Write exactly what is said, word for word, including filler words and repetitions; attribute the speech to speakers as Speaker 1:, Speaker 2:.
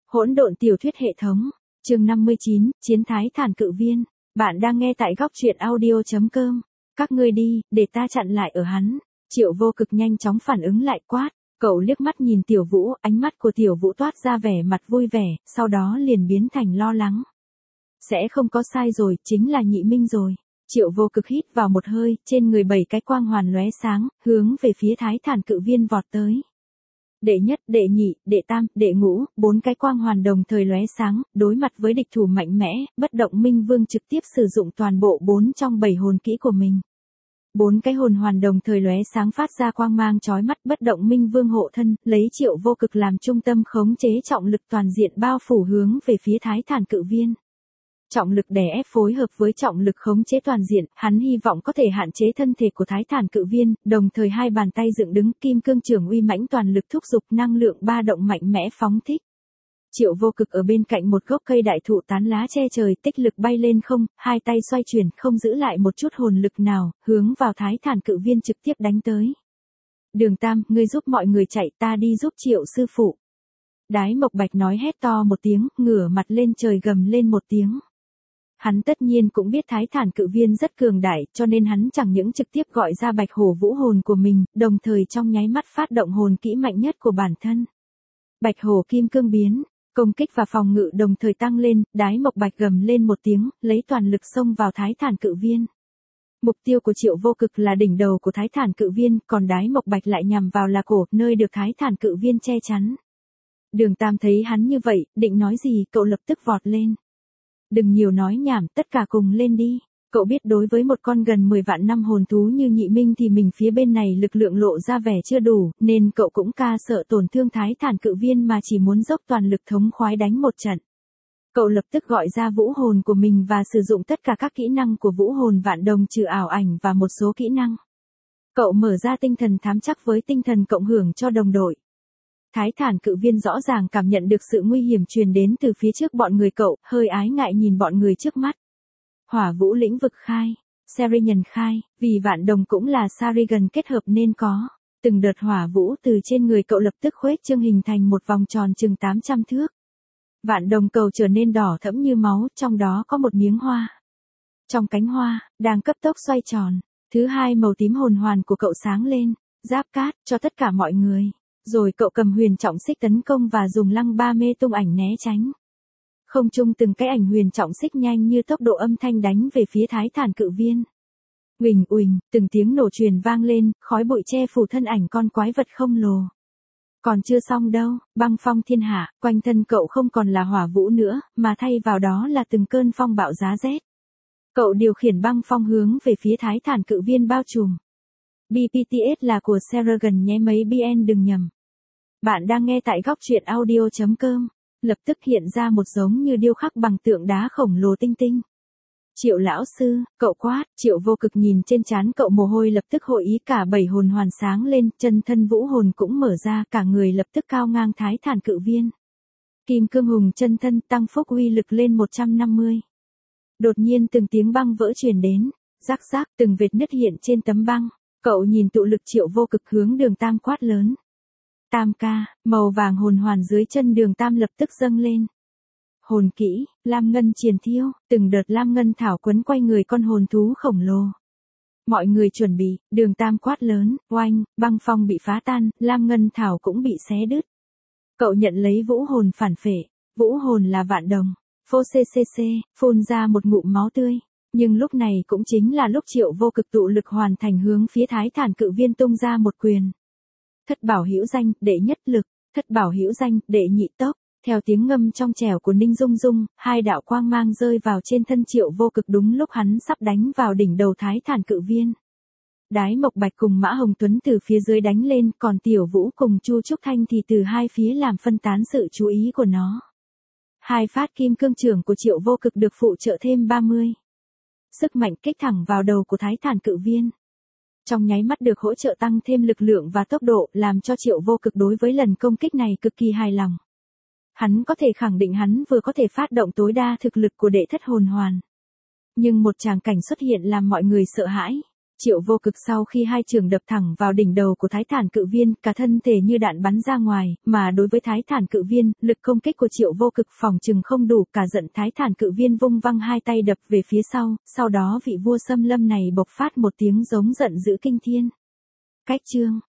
Speaker 1: Hỗn độn tiểu thuyết hệ thống, chương năm mươi chín, Chiến Thái Thản Cự Viên. Bạn đang nghe tại góc truyện audio chấm com. Các ngươi đi, để ta chặn lại ở hắn. Triệu Vô Cực nhanh chóng phản ứng lại quát. Cậu liếc mắt nhìn Tiểu Vũ, ánh mắt của Tiểu Vũ toát ra vẻ mặt vui vẻ, sau đó liền biến thành lo lắng. Sẽ không có sai rồi, chính là Nhị Minh rồi. Triệu Vô Cực hít vào một hơi, trên người bảy cái quang hoàn lóe sáng, hướng về phía Thái Thản Cự Viên vọt tới. Đệ nhất, đệ nhị, đệ tam, đệ ngũ, bốn cái quang hoàn đồng thời lóe sáng, đối mặt với địch thủ mạnh mẽ, bất động Minh Vương trực tiếp sử dụng toàn bộ bốn trong bảy hồn kỹ của mình. Bốn cái hồn hoàn đồng thời lóe sáng phát ra quang mang chói mắt, bất động Minh Vương hộ thân, lấy Triệu Vô Cực làm trung tâm khống chế trọng lực toàn diện bao phủ hướng về phía Thái Thản Cự Viên. Trọng lực đè ép phối hợp với trọng lực khống chế toàn diện, hắn hy vọng có thể hạn chế thân thể của Thái Thản Cự Viên, đồng thời hai bàn tay dựng đứng, kim cương chưởng uy mãnh toàn lực thúc giục, năng lượng ba động mạnh mẽ phóng thích. Triệu Vô Cực ở bên cạnh một gốc cây đại thụ tán lá che trời, tích lực bay lên không, hai tay xoay chuyển, không giữ lại một chút hồn lực nào, hướng vào Thái Thản Cự Viên trực tiếp đánh tới. Đường Tam, ngươi giúp mọi người chạy, ta đi giúp Triệu sư phụ. Đái Mộc Bạch nói hét to một tiếng, ngửa mặt lên trời gầm lên một tiếng. Hắn tất nhiên cũng biết Thái Thản Cự Viên rất cường đại, cho nên hắn chẳng những trực tiếp gọi ra Bạch Hổ Vũ hồn của mình, đồng thời trong nháy mắt phát động hồn kỹ mạnh nhất của bản thân. Bạch Hổ Kim Cương biến, công kích và phòng ngự đồng thời tăng lên, Đái Mộc Bạch gầm lên một tiếng, lấy toàn lực xông vào Thái Thản Cự Viên. Mục tiêu của Triệu Vô Cực là đỉnh đầu của Thái Thản Cự Viên, còn Đái Mộc Bạch lại nhằm vào là cổ, nơi được Thái Thản Cự Viên che chắn. Đường Tam thấy hắn như vậy, định nói gì, cậu lập tức vọt lên. Đừng nhiều nói nhảm, tất cả cùng lên đi. Cậu biết đối với một con gần mười vạn năm hồn thú như Nhị Minh thì mình phía bên này lực lượng lộ ra vẻ chưa đủ, nên cậu cũng ca sợ tổn thương Thái Thản Cự Viên mà chỉ muốn dốc toàn lực thống khoái đánh một trận. Cậu lập tức gọi ra vũ hồn của mình và sử dụng tất cả các kỹ năng của vũ hồn vạn đồng trừ ảo ảnh và một số kỹ năng. Cậu mở ra tinh thần thám chắc với tinh thần cộng hưởng cho đồng đội. Thái Thản Cự Viên rõ ràng cảm nhận được sự nguy hiểm truyền đến từ phía trước bọn người cậu, hơi ái ngại nhìn bọn người trước mắt. Hỏa Vũ lĩnh vực khai, Sarigan khai, vì vạn đồng cũng là Sarigan kết hợp nên có. Từng đợt hỏa vũ từ trên người cậu lập tức khuếch trương hình thành một vòng tròn chừng tám trăm thước. Vạn đồng cầu trở nên đỏ thẫm như máu, trong đó có một miếng hoa. Trong cánh hoa, đang cấp tốc xoay tròn, thứ hai màu tím hồn hoàn của cậu sáng lên, giáp cát cho tất cả mọi người. Rồi cậu cầm huyền trọng xích tấn công và dùng lăng ba mê tung ảnh né tránh. Không trung từng cái ảnh huyền trọng xích nhanh như tốc độ âm thanh đánh về phía Thái Thản Cự Viên. Uỳnh uỳnh, từng tiếng nổ truyền vang lên, khói bụi che phủ thân ảnh con quái vật khổng lồ. Còn chưa xong đâu, băng phong thiên hạ, quanh thân cậu không còn là hỏa vũ nữa, mà thay vào đó là từng cơn phong bạo giá rét. Cậu điều khiển băng phong hướng về phía Thái Thản Cự Viên bao trùm. bê pê tê ét là của Sarigan nhé, mấy bn đừng nhầm. Bạn đang nghe tại góc truyện audio chấm com. Lập tức hiện ra một giống như điêu khắc bằng tượng đá khổng lồ tinh tinh. Triệu lão sư, cậu quát, Triệu Vô Cực nhìn trên trán cậu mồ hôi lập tức hội ý, cả bảy hồn hoàn sáng lên, chân thân vũ hồn cũng mở ra, cả người lập tức cao ngang Thái Thản Cự Viên. Kim cương hùng chân thân tăng phúc uy lực lên một trăm năm mươi. Đột nhiên từng tiếng băng vỡ truyền đến, rắc rắc từng vệt nứt hiện trên tấm băng. Cậu nhìn tụ lực Triệu Vô Cực hướng Đường Tam quát lớn. Tam ca, màu vàng hồn hoàn dưới chân Đường Tam lập tức dâng lên. Hồn kỹ, lam ngân triền thiêu, từng đợt lam ngân thảo quấn quay người con hồn thú khổng lồ. Mọi người chuẩn bị, Đường Tam quát lớn, oanh, băng phong bị phá tan, lam ngân thảo cũng bị xé đứt. Cậu nhận lấy vũ hồn phản phệ, vũ hồn là vạn đồng, phô ccc, phun ra một ngụm máu tươi. Nhưng lúc này cũng chính là lúc Triệu Vô Cực tụ lực hoàn thành hướng phía Thái Thản Cự Viên tung ra một quyền. Thất bảo hữu danh, đệ nhất lực, thất bảo hữu danh, đệ nhị tốc. Theo tiếng ngâm trong trẻo của Ninh Dung Dung, hai đạo quang mang rơi vào trên thân Triệu Vô Cực đúng lúc hắn sắp đánh vào đỉnh đầu Thái Thản Cự Viên. Đái Mộc Bạch cùng Mã Hồng Tuấn từ phía dưới đánh lên, còn Tiểu Vũ cùng Chu Trúc Thanh thì từ hai phía làm phân tán sự chú ý của nó. Hai phát kim cương chưởng của Triệu Vô Cực được phụ trợ thêm ba mươi. Sức mạnh kích thẳng vào đầu của Thái Thản Cự Viên. Trong nháy mắt được hỗ trợ tăng thêm lực lượng và tốc độ, làm cho Triệu Vô Cực đối với lần công kích này cực kỳ hài lòng. Hắn có thể khẳng định hắn vừa có thể phát động tối đa thực lực của đệ thất hồn hoàn. Nhưng một tràng cảnh xuất hiện làm mọi người sợ hãi. Triệu Vô Cực sau khi hai trường đập thẳng vào đỉnh đầu của Thái Thản Cự Viên, cả thân thể như đạn bắn ra ngoài, mà đối với Thái Thản Cự Viên, lực công kích của Triệu Vô Cực phòng chừng không đủ, cả giận Thái Thản Cự Viên vung văng hai tay đập về phía sau, sau đó vị vua xâm lâm này bộc phát một tiếng giống giận dữ kinh thiên. Cách chương